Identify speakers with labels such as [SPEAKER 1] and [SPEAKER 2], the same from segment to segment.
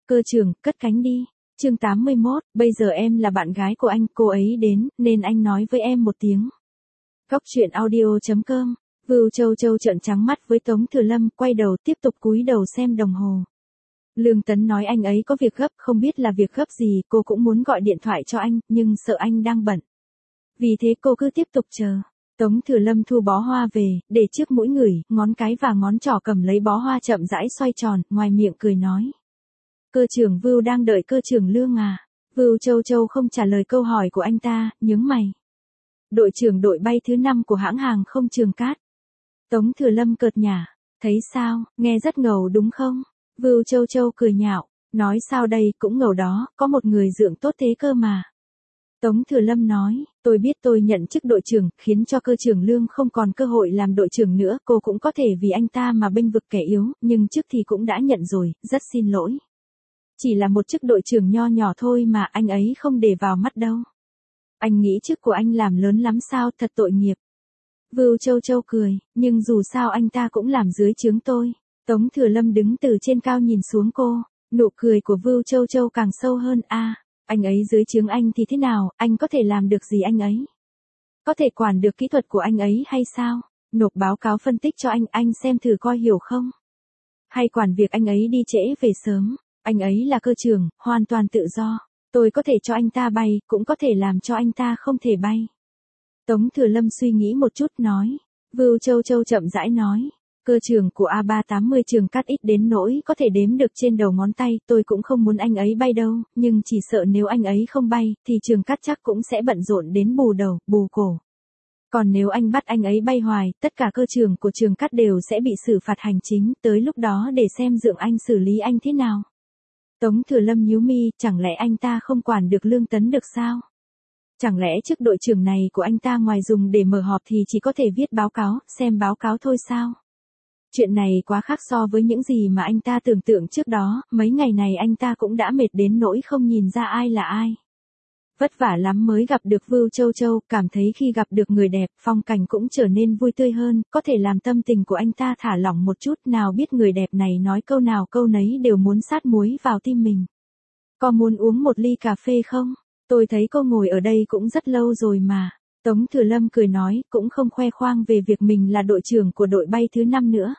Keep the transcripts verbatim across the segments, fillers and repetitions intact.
[SPEAKER 1] Cơ trưởng, cất cánh đi. Chương tám mươi mốt, bây giờ em là bạn gái của anh, cô ấy đến, nên anh nói với em một tiếng. Góc truyện audio chấm com. Vưu Châu Châu trợn trắng mắt với Tống Thừa Lâm, quay đầu tiếp tục cúi đầu xem đồng hồ. Lương Tấn nói anh ấy có việc gấp, không biết là việc gấp gì, cô cũng muốn gọi điện thoại cho anh, nhưng sợ anh đang bận. Vì thế cô cứ tiếp tục chờ. Tống Thừa Lâm thu bó hoa về, để trước mũi ngửi, ngón cái và ngón trỏ cầm lấy bó hoa chậm rãi xoay tròn, ngoài miệng cười nói. Cơ trưởng Vưu đang đợi cơ trưởng Lương à? Vưu Châu Châu không trả lời câu hỏi của anh ta, nhướng mày. Đội trưởng đội bay thứ năm của hãng hàng không Trường Cát. Tống Thừa Lâm cợt nhả, thấy sao, nghe rất ngầu đúng không? Vưu Châu Châu cười nhạo, nói sao đây, cũng ngầu đó, có một người dượng tốt thế cơ mà. Tống Thừa Lâm nói, tôi biết tôi nhận chức đội trưởng, khiến cho cơ trưởng Lương không còn cơ hội làm đội trưởng nữa, cô cũng có thể vì anh ta mà bênh vực kẻ yếu, nhưng chức thì cũng đã nhận rồi, rất xin lỗi. Chỉ là một chức đội trưởng nho nhỏ thôi mà anh ấy không để vào mắt đâu. Anh nghĩ chức của anh làm lớn lắm sao, thật tội nghiệp. Vưu Châu Châu cười, nhưng dù sao anh ta cũng làm dưới trướng tôi. Tống Thừa Lâm đứng từ trên cao nhìn xuống cô, nụ cười của Vưu Châu Châu càng sâu hơn. A, à, anh ấy dưới trướng anh thì thế nào, anh có thể làm được gì anh ấy? Có thể quản được kỹ thuật của anh ấy hay sao? Nộp báo cáo phân tích cho anh, anh xem thử coi hiểu không? Hay quản việc anh ấy đi trễ về sớm? Anh ấy là cơ trưởng, hoàn toàn tự do. Tôi có thể cho anh ta bay, cũng có thể làm cho anh ta không thể bay. Tống Thừa Lâm suy nghĩ một chút nói. Vưu Châu Châu chậm rãi nói. Cơ trưởng của A ba tám mươi Trường Cát ít đến nỗi có thể đếm được trên đầu ngón tay. Tôi cũng không muốn anh ấy bay đâu, nhưng chỉ sợ nếu anh ấy không bay, thì Trường Cát chắc cũng sẽ bận rộn đến bù đầu, bù cổ. Còn nếu anh bắt anh ấy bay hoài, tất cả cơ trưởng của Trường Cát đều sẽ bị xử phạt hành chính, tới lúc đó để xem dượng anh xử lý anh thế nào. Tống Thừa Lâm nhíu mi, chẳng lẽ anh ta không quản được Lương Tấn được sao? Chẳng lẽ chức đội trưởng này của anh ta ngoài dùng để mở họp thì chỉ có thể viết báo cáo, xem báo cáo thôi sao? Chuyện này quá khác so với những gì mà anh ta tưởng tượng trước đó, mấy ngày này anh ta cũng đã mệt đến nỗi không nhìn ra ai là ai. Vất vả lắm mới gặp được Vưu Châu Châu, cảm thấy khi gặp được người đẹp, phong cảnh cũng trở nên vui tươi hơn, có thể làm tâm tình của anh ta thả lỏng một chút, nào biết người đẹp này nói câu nào câu nấy đều muốn sát muối vào tim mình. Có muốn uống một ly cà phê không? Tôi thấy cô ngồi ở đây cũng rất lâu rồi mà. Tống Thừa Lâm cười nói, cũng không khoe khoang về việc mình là đội trưởng của đội bay thứ năm nữa.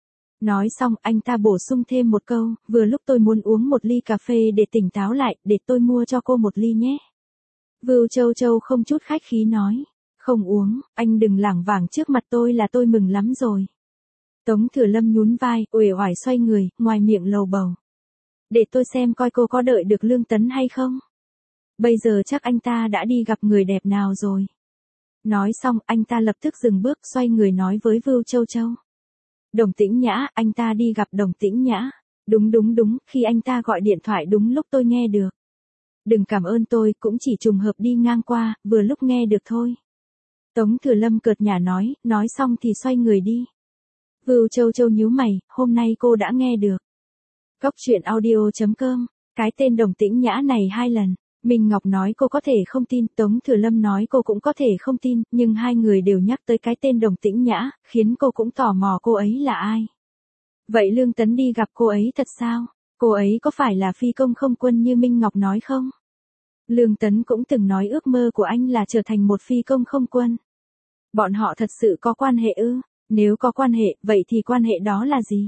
[SPEAKER 1] Nói xong, anh ta bổ sung thêm một câu, vừa lúc tôi muốn uống một ly cà phê để tỉnh táo lại, để tôi mua cho cô một ly nhé. Vưu Châu Châu không chút khách khí nói, không uống, anh đừng lảng vảng trước mặt tôi là tôi mừng lắm rồi. Tống Thừa Lâm nhún vai, uể oải xoay người, ngoài miệng lầu bầu. Để tôi xem coi cô có đợi được Lương Tấn hay không. Bây giờ chắc anh ta đã đi gặp người đẹp nào rồi. Nói xong, anh ta lập tức dừng bước, xoay người nói với Vưu Châu Châu. Đồng Tĩnh Nhã, anh ta đi gặp Đồng Tĩnh Nhã. Đúng đúng đúng, khi anh ta gọi điện thoại đúng lúc tôi nghe được. Đừng cảm ơn tôi, cũng chỉ trùng hợp đi ngang qua, vừa lúc nghe được thôi. Tống Thừa Lâm cợt nhả nói, nói xong thì xoay người đi. Vưu Châu Châu nhíu mày, hôm nay cô đã nghe được. Góc truyện audio chấm com, cái tên Đồng Tĩnh Nhã này hai lần. Minh Ngọc nói cô có thể không tin, Tống Thừa Lâm nói cô cũng có thể không tin, nhưng hai người đều nhắc tới cái tên Đồng Tĩnh Nhã, khiến cô cũng tò mò cô ấy là ai. Vậy Lương Tấn đi gặp cô ấy thật sao? Cô ấy có phải là phi công không quân như Minh Ngọc nói không? Lương Tấn cũng từng nói ước mơ của anh là trở thành một phi công không quân. Bọn họ thật sự có quan hệ ư? Nếu có quan hệ, vậy thì quan hệ đó là gì?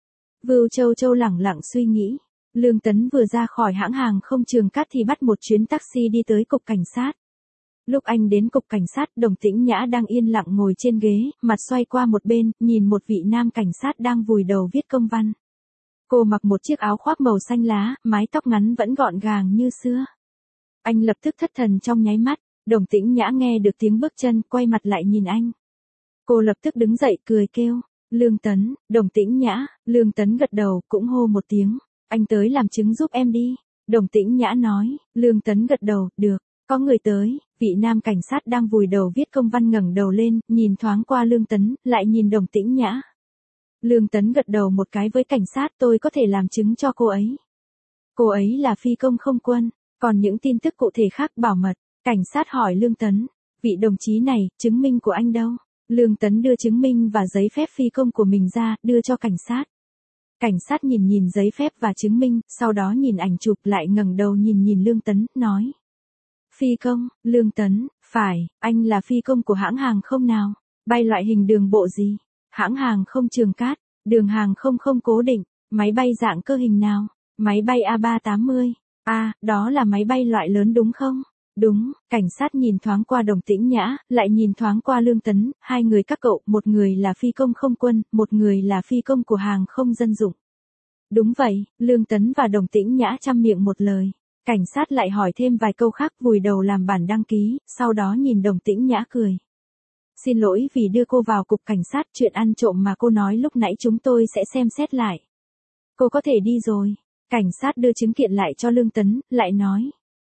[SPEAKER 1] Vưu Châu Châu lẳng lặng suy nghĩ. Lương Tấn vừa ra khỏi hãng hàng không Trường Cát thì bắt một chuyến taxi đi tới cục cảnh sát. Lúc anh đến cục cảnh sát, Đồng Tĩnh Nhã đang yên lặng ngồi trên ghế, mặt xoay qua một bên, nhìn một vị nam cảnh sát đang vùi đầu viết công văn. Cô mặc một chiếc áo khoác màu xanh lá, mái tóc ngắn vẫn gọn gàng như xưa. Anh lập tức thất thần trong nháy mắt, Đồng Tĩnh Nhã nghe được tiếng bước chân, quay mặt lại nhìn anh. Cô lập tức đứng dậy cười kêu, Lương Tấn, Đồng Tĩnh Nhã. Lương Tấn gật đầu, cũng hô một tiếng, anh tới làm chứng giúp em đi. Đồng Tĩnh Nhã nói. Lương Tấn gật đầu, được, có người tới. Vị nam cảnh sát đang vùi đầu viết công văn ngẩng đầu lên, nhìn thoáng qua Lương Tấn, lại nhìn Đồng Tĩnh Nhã. Lương Tấn gật đầu một cái với cảnh sát, tôi có thể làm chứng cho cô ấy. Cô ấy là phi công không quân, còn những tin tức cụ thể khác bảo mật. Cảnh sát hỏi Lương Tấn, vị đồng chí này, chứng minh của anh đâu? Lương Tấn đưa chứng minh và giấy phép phi công của mình ra, đưa cho cảnh sát. Cảnh sát nhìn nhìn giấy phép và chứng minh, sau đó nhìn ảnh chụp lại ngẩng đầu nhìn nhìn Lương Tấn, nói. Phi công, Lương Tấn, phải, anh là phi công của hãng hàng không nào? Bay loại hình đường bộ gì? Hãng hàng không Trường Cát, đường hàng không không cố định, máy bay dạng cơ hình nào? Máy bay A ba tám mươi. À, đó là máy bay loại lớn đúng không? Đúng, cảnh sát nhìn thoáng qua Đồng Tĩnh Nhã, lại nhìn thoáng qua Lương Tấn, hai người các cậu, một người là phi công không quân, một người là phi công của hàng không dân dụng. Đúng vậy, Lương Tấn và Đồng Tĩnh Nhã chăm miệng một lời. Cảnh sát lại hỏi thêm vài câu khác vùi đầu làm bản đăng ký, sau đó nhìn Đồng Tĩnh Nhã cười. Xin lỗi vì đưa cô vào cục cảnh sát, chuyện ăn trộm mà cô nói lúc nãy chúng tôi sẽ xem xét lại. Cô có thể đi rồi. Cảnh sát đưa chứng kiện lại cho Lương Tấn, lại nói.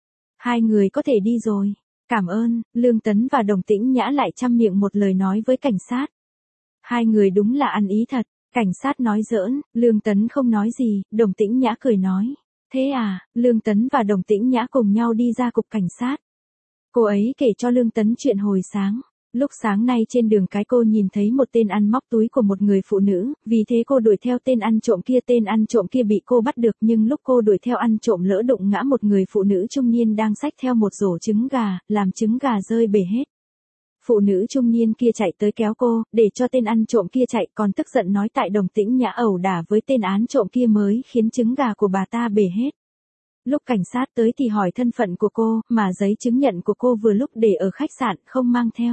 [SPEAKER 1] Hai người có thể đi rồi. Cảm ơn, Lương Tấn và Đồng Tĩnh Nhã lại chăm miệng một lời nói với cảnh sát. Hai người đúng là ăn ý thật. Cảnh sát nói giỡn, Lương Tấn không nói gì, Đồng Tĩnh Nhã cười nói. Thế à, Lương Tấn và Đồng Tĩnh Nhã cùng nhau đi ra cục cảnh sát. Cô ấy kể cho Lương Tấn chuyện hồi sáng. Lúc sáng nay trên đường cái cô nhìn thấy một tên ăn móc túi của một người phụ nữ, vì thế cô đuổi theo tên ăn trộm kia. Tên ăn trộm kia bị cô bắt được nhưng lúc cô đuổi theo ăn trộm lỡ đụng ngã một người phụ nữ trung niên đang xách theo một rổ trứng gà, làm trứng gà rơi bể hết. Phụ nữ trung niên kia chạy tới kéo cô, để cho tên ăn trộm kia chạy, còn tức giận nói tại Đồng Tĩnh Nhã ẩu đả với tên án trộm kia mới khiến trứng gà của bà ta bể hết. Lúc cảnh sát tới thì hỏi thân phận của cô, mà giấy chứng nhận của cô vừa lúc để ở khách sạn, không mang theo.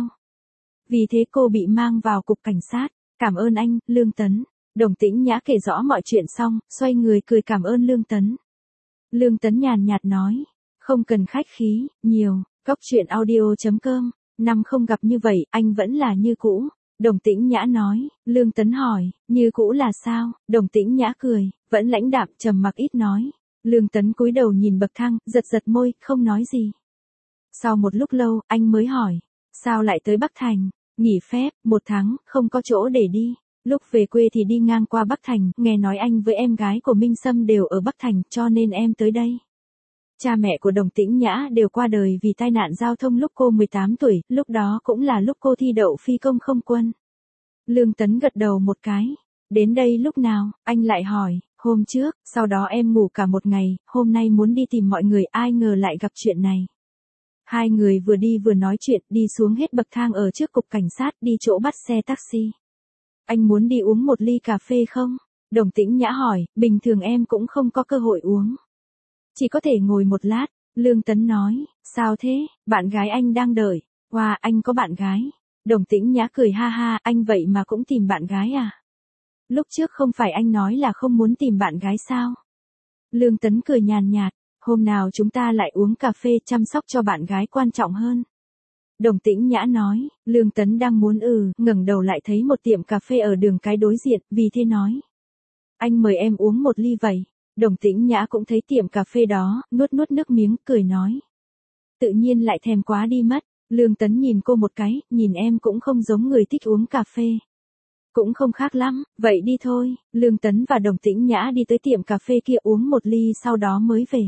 [SPEAKER 1] Vì thế cô bị mang vào cục cảnh sát. Cảm ơn anh, Lương Tấn. Đồng Tĩnh Nhã kể rõ mọi chuyện xong, xoay người cười cảm ơn Lương Tấn. Lương Tấn nhàn nhạt nói, không cần khách khí, nhiều, góc truyện audio chấm com. Năm không gặp như vậy, anh vẫn là như cũ. Đồng Tĩnh Nhã nói, Lương Tấn hỏi, như cũ là sao? Đồng Tĩnh Nhã cười, vẫn lãnh đạm trầm mặc ít nói. Lương Tấn cúi đầu nhìn bậc thang, giật giật môi, không nói gì. Sau một lúc lâu, anh mới hỏi, sao lại tới Bắc Thành? Nghỉ phép, một tháng, không có chỗ để đi. Lúc về quê thì đi ngang qua Bắc Thành, nghe nói anh với em gái của Minh Sâm đều ở Bắc Thành, cho nên em tới đây. Cha mẹ của Đồng Tĩnh Nhã đều qua đời vì tai nạn giao thông lúc cô mười tám tuổi, lúc đó cũng là lúc cô thi đậu phi công không quân. Lương Tấn gật đầu một cái. Đến đây lúc nào? Anh lại hỏi, hôm trước, sau đó em ngủ cả một ngày, hôm nay muốn đi tìm mọi người, ai ngờ lại gặp chuyện này. Hai người vừa đi vừa nói chuyện, đi xuống hết bậc thang ở trước cục cảnh sát, đi chỗ bắt xe taxi. Anh muốn đi uống một ly cà phê không? Đồng Tĩnh Nhã hỏi, bình thường em cũng không có cơ hội uống. Chỉ có thể ngồi một lát. Lương Tấn nói, sao thế, bạn gái anh đang đợi. Wow, anh có bạn gái. Đồng Tĩnh Nhã cười ha ha, anh vậy mà cũng tìm bạn gái à? Lúc trước không phải anh nói là không muốn tìm bạn gái sao? Lương Tấn cười nhàn nhạt, hôm nào chúng ta lại uống cà phê, chăm sóc cho bạn gái quan trọng hơn. Đồng Tĩnh Nhã nói, Lương Tấn đang muốn ừ, ngẩng đầu lại thấy một tiệm cà phê ở đường cái đối diện, vì thế nói. Anh mời em uống một ly vậy. Đồng Tĩnh Nhã cũng thấy tiệm cà phê đó, nuốt nuốt nước miếng, cười nói. Tự nhiên lại thèm quá đi mất. Lương Tấn nhìn cô một cái, nhìn em cũng không giống người thích uống cà phê. Cũng không khác lắm, vậy đi thôi. Lương Tấn và Đồng Tĩnh Nhã đi tới tiệm cà phê kia uống một ly sau đó mới về.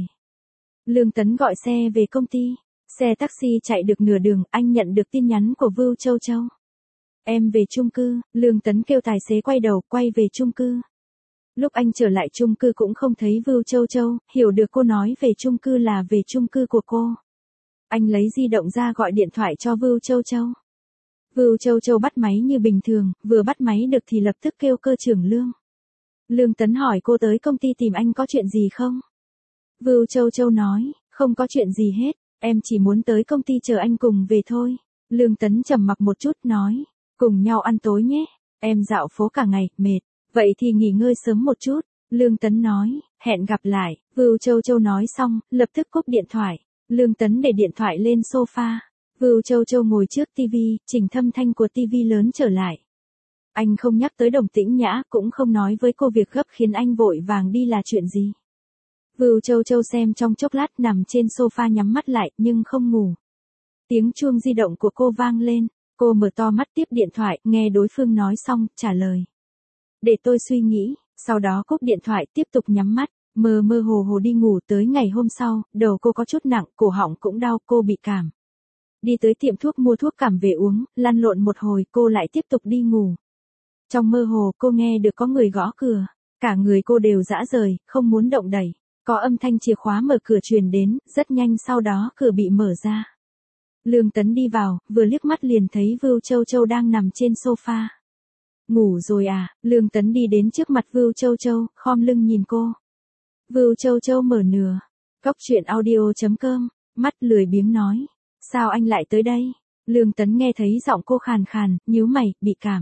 [SPEAKER 1] Lương Tấn gọi xe về công ty. Xe taxi chạy được nửa đường, anh nhận được tin nhắn của Vưu Châu Châu. Em về chung cư. Lương Tấn kêu tài xế quay đầu, quay về chung cư. Lúc anh trở lại chung cư cũng không thấy Vưu Châu Châu, hiểu được cô nói về chung cư là về chung cư của cô. Anh lấy di động ra gọi điện thoại cho Vưu Châu Châu. Vưu Châu Châu bắt máy như bình thường, vừa bắt máy được thì lập tức kêu cơ trưởng Lương. Lương Tấn hỏi cô tới công ty tìm anh có chuyện gì không? Vưu Châu Châu nói, không có chuyện gì hết, em chỉ muốn tới công ty chờ anh cùng về thôi. Lương Tấn trầm mặc một chút nói, cùng nhau ăn tối nhé, em dạo phố cả ngày, mệt. Vậy thì nghỉ ngơi sớm một chút. Lương Tấn nói, hẹn gặp lại. Vưu Châu Châu nói xong, lập tức cúp điện thoại. Lương Tấn để điện thoại lên sofa. Vưu Châu Châu ngồi trước tivi, chỉnh thâm thanh của tivi lớn trở lại. Anh không nhắc tới Đồng Tĩnh Nhã, cũng không nói với cô việc gấp khiến anh vội vàng đi là chuyện gì. Vưu Châu Châu xem trong chốc lát nằm trên sofa nhắm mắt lại, nhưng không ngủ. Tiếng chuông di động của cô vang lên. Cô mở to mắt tiếp điện thoại, nghe đối phương nói xong, trả lời. Để tôi suy nghĩ, sau đó cúp điện thoại tiếp tục nhắm mắt, mơ mơ hồ hồ đi ngủ tới ngày hôm sau, đầu cô có chút nặng, cổ họng cũng đau, cô bị cảm. Đi tới tiệm thuốc mua thuốc cảm về uống, lăn lộn một hồi cô lại tiếp tục đi ngủ. Trong mơ hồ cô nghe được có người gõ cửa. Cả người cô đều rã rời, không muốn động đẩy. Có âm thanh chìa khóa mở cửa truyền đến, rất nhanh sau đó cửa bị mở ra. Lương Tấn đi vào, vừa liếc mắt liền thấy Vưu Châu Châu đang nằm trên sofa. Ngủ rồi à? Lương Tấn đi đến trước mặt Vưu Châu Châu, khom lưng nhìn cô. Vưu Châu Châu mở nửa. Cốc truyện audio chấm com, mắt lười biếng nói. Sao anh lại tới đây? Lương Tấn nghe thấy giọng cô khàn khàn, nhíu mày, bị cảm.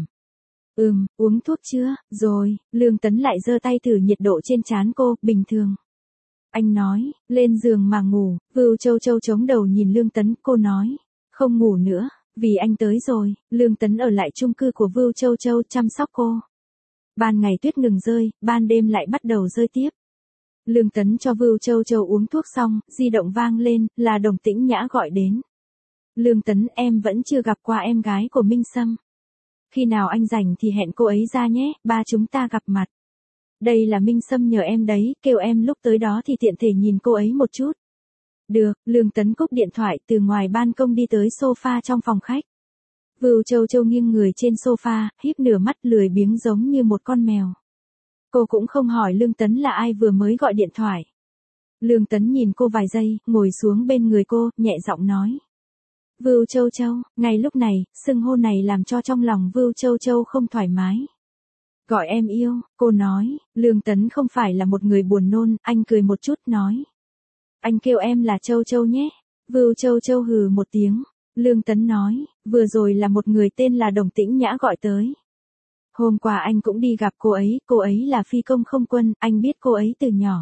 [SPEAKER 1] Ừm, uống thuốc chưa? Rồi, Lương Tấn lại giơ tay thử nhiệt độ trên trán cô, bình thường. Anh nói, lên giường mà ngủ. Vưu Châu Châu chống đầu nhìn Lương Tấn, cô nói. Không ngủ nữa, vì anh tới rồi. Lương Tấn ở lại chung cư của Vưu Châu Châu chăm sóc cô. Ban ngày tuyết ngừng rơi, ban đêm lại bắt đầu rơi tiếp. Lương Tấn cho Vưu Châu Châu uống thuốc xong, di động vang lên, là Đồng Tĩnh Nhã gọi đến. Lương Tấn, em vẫn chưa gặp qua em gái của Minh Sâm. Khi nào anh rảnh thì hẹn cô ấy ra nhé, ba chúng ta gặp mặt. Đây là Minh Sâm nhờ em đấy, kêu em lúc tới đó thì tiện thể nhìn cô ấy một chút. Được, Lương Tấn cúp điện thoại từ ngoài ban công đi tới sofa trong phòng khách. Vưu Châu Châu nghiêng người trên sofa, híp nửa mắt lười biếng giống như một con mèo. Cô cũng không hỏi Lương Tấn là ai vừa mới gọi điện thoại. Lương Tấn nhìn cô vài giây, ngồi xuống bên người cô, nhẹ giọng nói. Vưu Châu Châu, ngay lúc này, xưng hô này làm cho trong lòng Vưu Châu Châu không thoải mái. Gọi em yêu, cô nói. Lương Tấn không phải là một người buồn nôn, anh cười một chút nói. Anh kêu em là Châu Châu nhé. Vưu Châu Châu hừ một tiếng. Lương Tấn nói, vừa rồi là một người tên là Đồng Tĩnh Nhã gọi tới. Hôm qua anh cũng đi gặp cô ấy, cô ấy là phi công không quân, anh biết cô ấy từ nhỏ.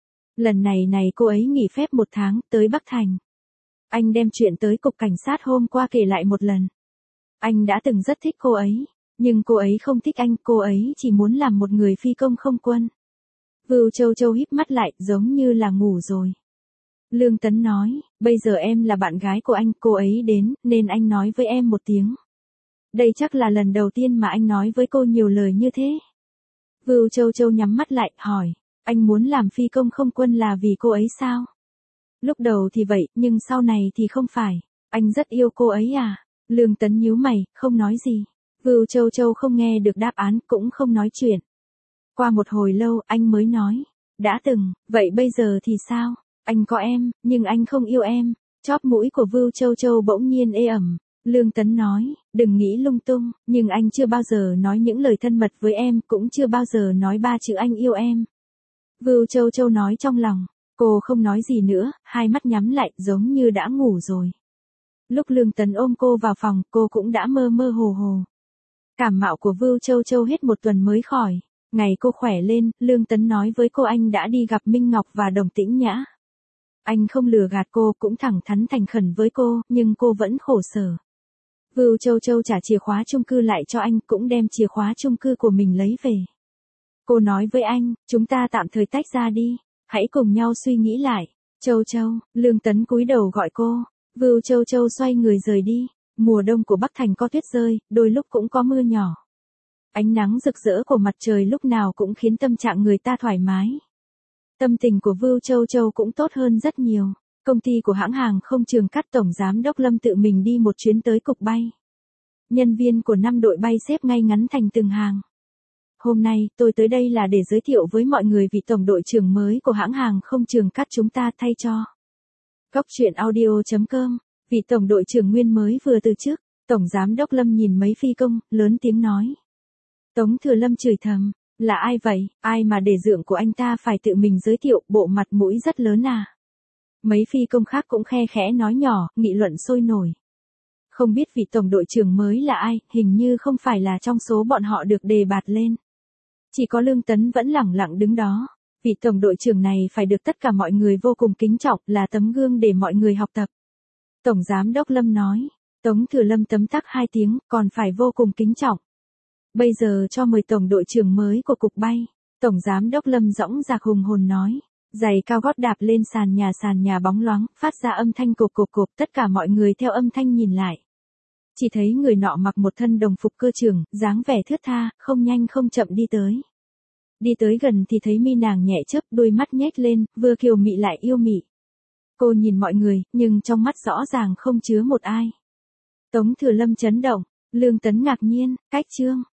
[SPEAKER 1] Lần này này cô ấy nghỉ phép một tháng, tới Bắc Thành. Anh đem chuyện tới cục cảnh sát hôm qua kể lại một lần. Anh đã từng rất thích cô ấy, nhưng cô ấy không thích anh, cô ấy chỉ muốn làm một người phi công không quân. Vưu Châu Châu híp mắt lại, giống như là ngủ rồi. Lương Tấn nói, bây giờ em là bạn gái của anh, cô ấy đến, nên anh nói với em một tiếng. Đây chắc là lần đầu tiên mà anh nói với cô nhiều lời như thế. Vưu Châu Châu nhắm mắt lại, hỏi, anh muốn làm phi công không quân là vì cô ấy sao? Lúc đầu thì vậy, nhưng sau này thì không phải. Anh rất yêu cô ấy à? Lương Tấn nhíu mày, không nói gì. Vưu Châu Châu không nghe được đáp án, cũng không nói chuyện. Qua một hồi lâu, anh mới nói. Đã từng, vậy bây giờ thì sao? Anh có em, nhưng anh không yêu em. Chóp mũi của Vưu Châu Châu bỗng nhiên ê ẩm. Lương Tấn nói, đừng nghĩ lung tung, nhưng anh chưa bao giờ nói những lời thân mật với em, cũng chưa bao giờ nói ba chữ anh yêu em. Vưu Châu Châu nói trong lòng. Cô không nói gì nữa, hai mắt nhắm lại, giống như đã ngủ rồi. Lúc Lương Tấn ôm cô vào phòng, cô cũng đã mơ mơ hồ hồ. Cảm mạo của Vưu Châu Châu hết một tuần mới khỏi. Ngày cô khỏe lên, Lương Tấn nói với cô anh đã đi gặp Minh Ngọc và Đồng Tĩnh Nhã. Anh không lừa gạt cô, cũng thẳng thắn thành khẩn với cô, nhưng cô vẫn khổ sở. Vưu Châu Châu trả chìa khóa chung cư lại cho anh, cũng đem chìa khóa chung cư của mình lấy về. Cô nói với anh, chúng ta tạm thời tách ra đi. Hãy cùng nhau suy nghĩ lại. Châu Châu, Lương Tấn cúi đầu gọi cô. Vưu Châu Châu xoay người rời đi. Mùa đông của Bắc Thành có tuyết rơi, đôi lúc cũng có mưa nhỏ. Ánh nắng rực rỡ của mặt trời lúc nào cũng khiến tâm trạng người ta thoải mái. Tâm tình của Vưu Châu Châu cũng tốt hơn rất nhiều. Công ty của hãng hàng không Trường Cát tổng giám đốc Lâm tự mình đi một chuyến tới cục bay. Nhân viên của năm đội bay xếp ngay ngắn thành từng hàng. Hôm nay, tôi tới đây là để giới thiệu với mọi người vị tổng đội trưởng mới của hãng hàng không Trường Cát chúng ta thay cho. Cốc truyện audio chấm com, vị tổng đội trưởng nguyên mới vừa từ chức. Tổng giám đốc Lâm nhìn mấy phi công, lớn tiếng nói. Tống Thừa Lâm chửi thầm, là ai vậy, ai mà để dượng của anh ta phải tự mình giới thiệu, bộ mặt mũi rất lớn à. Mấy phi công khác cũng khe khẽ nói nhỏ, nghị luận sôi nổi. Không biết vị tổng đội trưởng mới là ai, hình như không phải là trong số bọn họ được đề bạt lên. Chỉ có Lương Tấn vẫn lẳng lặng đứng đó. Vị tổng đội trưởng này phải được tất cả mọi người vô cùng kính trọng, là tấm gương để mọi người học tập. Tổng giám đốc Lâm nói. Tống Thừa Lâm tấm tắc hai tiếng, còn phải vô cùng kính trọng. Bây giờ cho mời tổng đội trưởng mới của cục bay. Tổng giám đốc Lâm dõng dạc hùng hồn nói. Giày cao gót đạp lên sàn nhà sàn nhà bóng loáng, phát ra âm thanh cộp cộp cộp, tất cả mọi người theo âm thanh nhìn lại. Chỉ thấy người nọ mặc một thân đồng phục cơ trưởng, dáng vẻ thướt tha, không nhanh không chậm đi tới. Đi tới gần thì thấy mi nàng nhẹ chớp, đôi mắt nhếch lên, vừa kiều mị lại yêu mị. Cô nhìn mọi người, nhưng trong mắt rõ ràng không chứa một ai. Tống Thừa Lâm chấn động, Lương Tấn ngạc nhiên, cách trương,